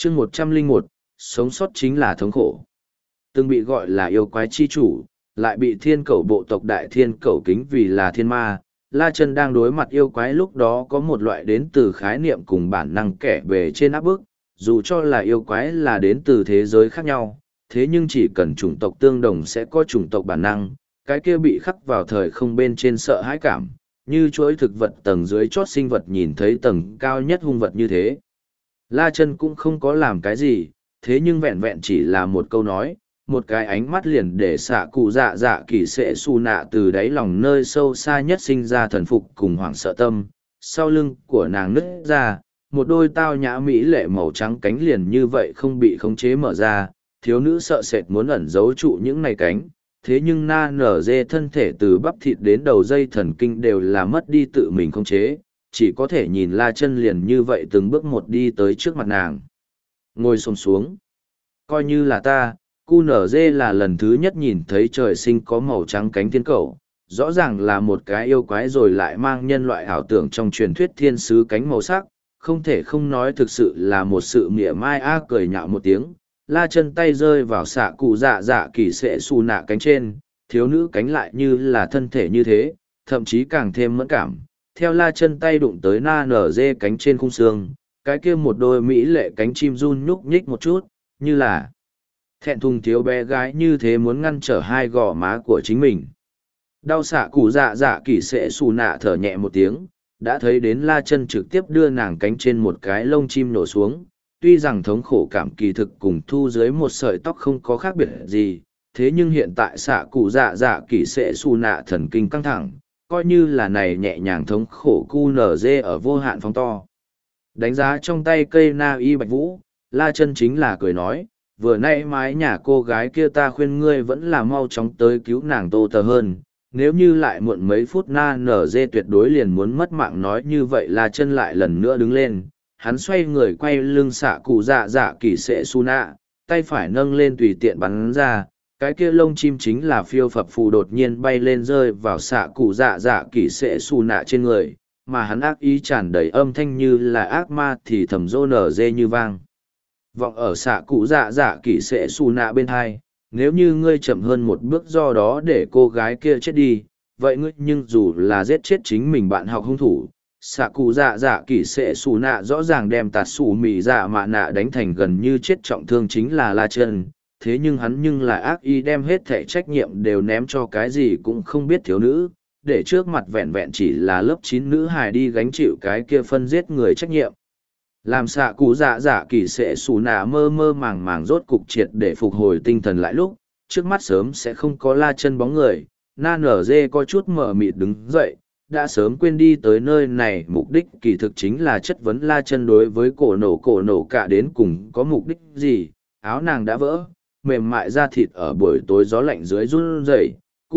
chương 101, sống sót chính là thống khổ. Từng bị gọi là yêu quái chi chủ, lại bị thiên cẩu bộ tộc đại thiên cẩu kính vì là thiên ma. La Chân đang đối mặt yêu quái lúc đó có một loại đến từ khái niệm cùng bản năng kẻ bề trên áp bức, dù cho là yêu quái là đến từ thế giới khác nhau, thế nhưng chỉ cần chủng tộc tương đồng sẽ có chủng tộc bản năng, cái kia bị khắc vào thời không bên trên sợ hãi cảm, như chuỗi thực vật tầng dưới chót sinh vật nhìn thấy tầng cao nhất hung vật như thế. La Chân cũng không có làm cái gì, thế nhưng vẹn vẹn chỉ là một câu nói, một cái ánh mắt liền để xạ cụ dạ dạ kỳ sệ su nạ từ đáy lòng nơi sâu xa nhất sinh ra thần phục cùng hoảng sợ tâm. Sau lưng của nàng nứt ra, một đôi tao nhã mỹ lệ màu trắng cánh liền như vậy không bị khống chế mở ra, thiếu nữ sợ sệt muốn ẩn giấu trụ những này cánh. Thế nhưng na nở dê thân thể từ bắp thịt đến đầu dây thần kinh đều là mất đi tự mình khống chế, chỉ có thể nhìn La Chân liền như vậy từng bước một đi tới trước mặt nàng. Ngồi xổm xuống. Coi như là ta, QNZ là lần thứ nhất nhìn thấy trời sinh có màu trắng cánh thiên cẩu, rõ ràng là một cái yêu quái rồi lại mang nhân loại ảo tưởng trong truyền thuyết thiên sứ cánh màu sắc, không thể không nói thực sự là một sự mỉa mai cười nhạo một tiếng. La Chân tay rơi vào xạ cụ dạ dạ kỳ sệ xù nạ cánh trên, thiếu nữ cánh lại như là thân thể như thế, thậm chí càng thêm mẫn cảm. Theo La Chân tay đụng tới na nở dê cánh trên khung xương, cái kia một đôi mỹ lệ cánh chim run nhúc nhích một chút, như là thẹn thùng thiếu bé gái như thế muốn ngăn trở hai gò má của chính mình. Đau xạ cụ dạ dạ kỳ sệ xù nạ thở nhẹ một tiếng, đã thấy đến La Chân trực tiếp đưa nàng cánh trên một cái lông chim nổ xuống. Tuy rằng thống khổ cảm kỳ thực cùng thu dưới một sợi tóc không có khác biệt gì, thế nhưng hiện tại xạ cụ dạ dạ kỳ sệ xù nạ thần kinh căng thẳng, coi như là này nhẹ nhàng thống khổ cu nở dê ở vô hạn phóng to. Đánh giá trong tay cây na y bạch vũ, La Chân chính là cười nói, vừa nay mái nhà cô gái kia ta khuyên ngươi vẫn là mau chóng tới cứu nàng Tô Tờ hơn, nếu như lại muộn mấy phút na nở dê tuyệt đối liền muốn mất mạng. Nói như vậy La Chân lại lần nữa đứng lên, hắn xoay người quay lưng xạ cụ dạ dạ kỳ sệ su nạ, tay phải nâng lên tùy tiện bắn ra, cái kia lông chim chính là phiêu phập phù đột nhiên bay lên rơi vào xạ cụ dạ dạ kỳ sệ su nạ trên người, mà hắn ác ý tràn đầy âm thanh như là ác ma thì thầm rô nở dê như vang vọng ở xạ cụ dạ dạ kỳ sệ su nạ bên hai. Nếu như ngươi chậm hơn một bước do đó để cô gái kia chết đi, vậy ngươi nhưng dù là giết chết chính mình bạn học hung thủ, xạ cụ dạ dạ kỳ sệ su nạ rõ ràng đem tạt xù mị dạ mạ nạ đánh thành gần như chết trọng thương chính là La Chân. Thế nhưng hắn nhưng là ác ý đem hết thẻ trách nhiệm đều ném cho cái gì cũng không biết thiếu nữ, để trước mặt vẹn vẹn chỉ là lớp 9 nữ hài đi gánh chịu cái kia phân giết người trách nhiệm. Làm xạ cụ dạ dạ kỳ sệ xù nạ mơ mơ màng màng rốt cục triệt để phục hồi tinh thần lại lúc, trước mắt sớm sẽ không có La Chân bóng người. Na nở dê có chút mờ mịt đứng dậy, đã sớm quên đi tới nơi này mục đích kỳ thực chính là chất vấn La Chân đối với cổ nổ cả đến cùng có mục đích gì. Áo nàng đã vỡ, mềm mại da thịt ở buổi tối gió lạnh dưới run rẩy.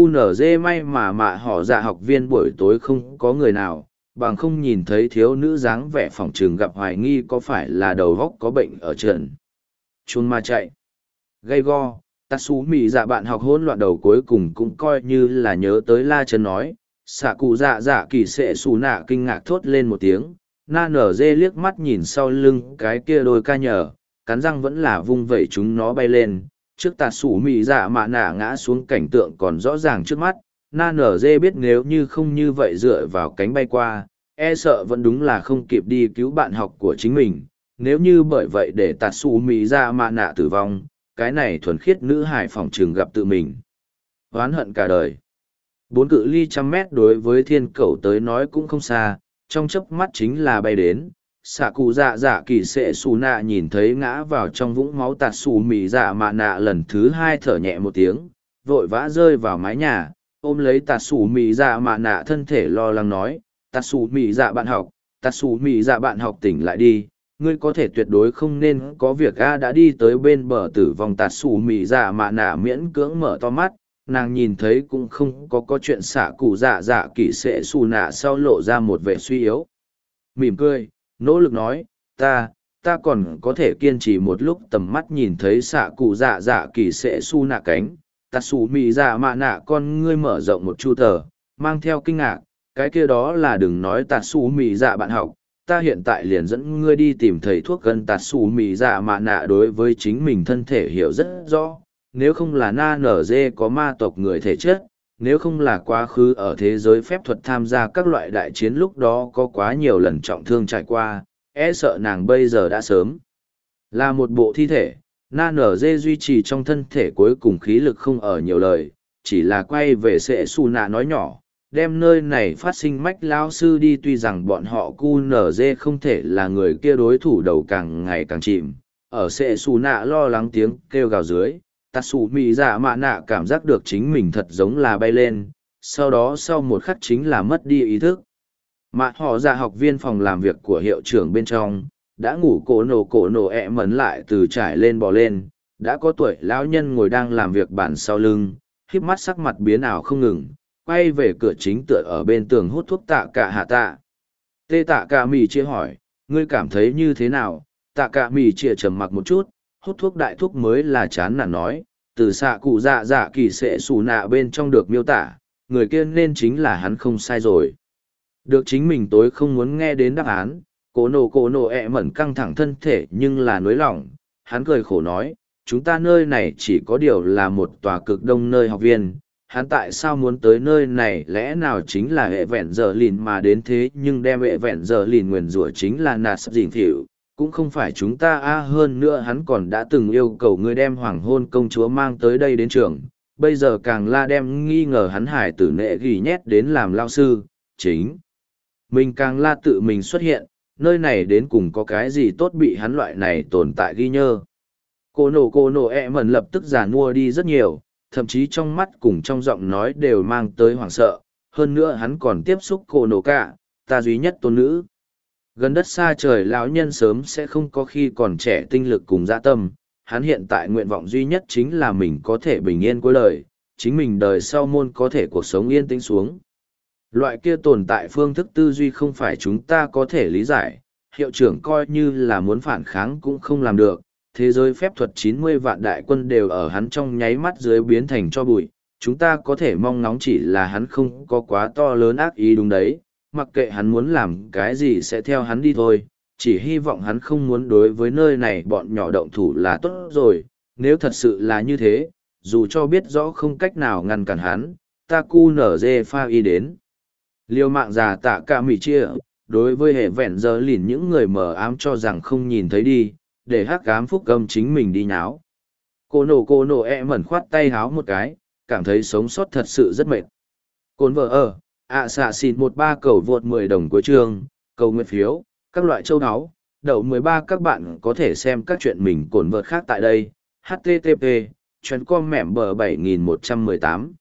QNZ may mà mạ họ dạ học viên buổi tối không có người nào, bằng không nhìn thấy thiếu nữ dáng vẻ phòng trường gặp hoài nghi có phải là đầu góc có bệnh ở trần chuông ma chạy gay go. Tatsu mị dạ bạn học hỗn loạn đầu cuối cùng cũng coi như là nhớ tới La Chân nói. Xạ cụ dạ dạ kỳ sệ xù nạ kinh ngạc thốt lên một tiếng, na nở dê liếc mắt nhìn sau lưng cái kia đôi ca nhờ, cắn răng vẫn là vung vẩy chúng nó bay lên. Trước Tatsu mị dạ mạ nạ ngã xuống cảnh tượng còn rõ ràng trước mắt. Na nở dê biết nếu như không như vậy dựa vào cánh bay qua, e sợ vẫn đúng là không kịp đi cứu bạn học của chính mình. Nếu như bởi vậy để Tatsu mị dạ mạ nạ tử vong, cái này thuần khiết nữ hải phòng trường gặp tự mình oán hận cả đời. 4 cự ly 100 mét đối với thiên cẩu tới nói cũng không xa, trong chớp mắt chính là bay đến. Xạ cụ dạ dạ kỳ sệ xù nạ nhìn thấy ngã vào trong vũng máu Tatsu mị dạ mạ nạ lần thứ 2 thở nhẹ một tiếng, vội vã rơi vào mái nhà, ôm lấy Tatsu mị dạ mạ nạ thân thể lo lắng nói, Tatsu mị dạ bạn học tỉnh lại đi, ngươi có thể tuyệt đối không nên có việc đã đi tới bên bờ tử vong. Tatsu mị dạ mạ nạ miễn cưỡng mở to mắt, nàng nhìn thấy cũng không có chuyện. Xạ cụ dạ dạ kỳ sệ xù nạ sau lộ ra một vẻ suy yếu, mỉm cười, nỗ lực nói, ta còn có thể kiên trì một lúc. Tầm mắt nhìn thấy xạ cụ dạ dạ kỳ sệ xù nạ cánh, Tatsu mị dạ mạ nạ con ngươi mở rộng một chu tờ, mang theo kinh ngạc, cái kia đó là đừng nói Tatsu mị dạ bạn học, ta hiện tại liền dẫn ngươi đi tìm thầy thuốc gần tạt xù mì dạ mạ nạ đối với chính mình thân thể hiểu rất rõ, nếu không là na nở dê có ma tộc người thể chất, nếu không là quá khứ ở thế giới phép thuật tham gia các loại đại chiến lúc đó có quá nhiều lần trọng thương trải qua, e sợ nàng bây giờ đã sớm là một bộ thi thể. Na nở dê duy trì trong thân thể cuối cùng khí lực không ở nhiều lời, chỉ là quay về sệ xù nạ nói nhỏ, đem nơi này phát sinh mách lao sư đi, tuy rằng bọn họ cu nở dê không thể là người kia đối thủ đầu càng ngày càng chìm. Ở sệ xù nạ lo lắng tiếng kêu gào dưới, tạt xù mị dạ mạ nạ cảm giác được chính mình thật giống là bay lên, sau đó sau một khắc chính là mất đi ý thức. Mạ họ dạ học viên phòng làm việc của hiệu trưởng bên trong, đã ngủ cổ nổ ẹ mấn lại từ trải lên bò lên, đã có tuổi lão nhân ngồi đang làm việc bàn sau lưng, híp mắt sắc mặt biến ảo không ngừng, quay về cửa chính tựa ở bên tường hút thuốc tạ cả hạ tạ. Tê tạ cả mì chia hỏi, ngươi cảm thấy như thế nào? Tạ cả mì chia trầm mặc một chút, hút thuốc đại thuốc mới là chán nản nói, từ xạ cụ dạ dạ kỳ sệ xù nạ bên trong được miêu tả, người kia nên chính là hắn không sai rồi. Được chính mình tối không muốn nghe đến đáp án, cổ nổ ẹ mẩn căng thẳng thân thể nhưng là nối lỏng, hắn cười khổ nói, chúng ta nơi này chỉ có điều là một tòa cực đông nơi học viên, hắn tại sao muốn tới nơi này, lẽ nào chính là hệ vẹn giờ lìn mà đến thế, nhưng đem hệ vẹn giờ lìn nguyền rủa chính là nạt sắp dình thỉu, cũng không phải chúng ta hơn nữa hắn còn đã từng yêu cầu ngươi đem hoàng hôn công chúa mang tới đây đến trường, bây giờ càng la đem nghi ngờ hắn hải tử nệ ghi nhét đến làm lao sư, chính mình càng la tự mình xuất hiện, nơi này đến cùng có cái gì tốt bị hắn loại này tồn tại ghi nhớ. Cô nổ ẹ mẩn lập tức già nua đi rất nhiều, thậm chí trong mắt cùng trong giọng nói đều mang tới hoảng sợ, hơn nữa hắn còn tiếp xúc cô nổ cả, ta duy nhất tôn nữ. Gần đất xa trời lão nhân sớm sẽ không có khi còn trẻ tinh lực cùng dạ tâm, hắn hiện tại nguyện vọng duy nhất chính là mình có thể bình yên cuối đời, chính mình đời sau môn có thể cuộc sống yên tĩnh xuống. Loại kia tồn tại phương thức tư duy không phải chúng ta có thể lý giải, hiệu trưởng coi như là muốn phản kháng cũng không làm được, thế giới phép thuật 90 vạn đại quân đều ở hắn trong nháy mắt dưới biến thành cho bụi, chúng ta có thể mong ngóng chỉ là hắn không có quá to lớn ác ý đúng đấy, mặc kệ hắn muốn làm cái gì sẽ theo hắn đi thôi, chỉ hy vọng hắn không muốn đối với nơi này bọn nhỏ động thủ là tốt rồi, nếu thật sự là như thế, dù cho biết rõ không cách nào ngăn cản hắn, ta cu nở dê pha y đến. Liêu mạng già tạ cả mỉ chia, đối với hệ vẹn giờ lìn những người mờ ám cho rằng không nhìn thấy đi, để hắc ám phúc âm chính mình đi nháo. Cô nổ e mẩn khoát tay háo một cái, cảm thấy sống sót thật sự rất mệt. Cồn vợ xạ xịn 13 cầu vượt 10 đồng của trường, cầu nguyện phiếu, các loại châu áo, đậu 13 các bạn có thể xem các chuyện mình cồn vợt khác tại đây, http, chuyến com mẻm bờ 7118.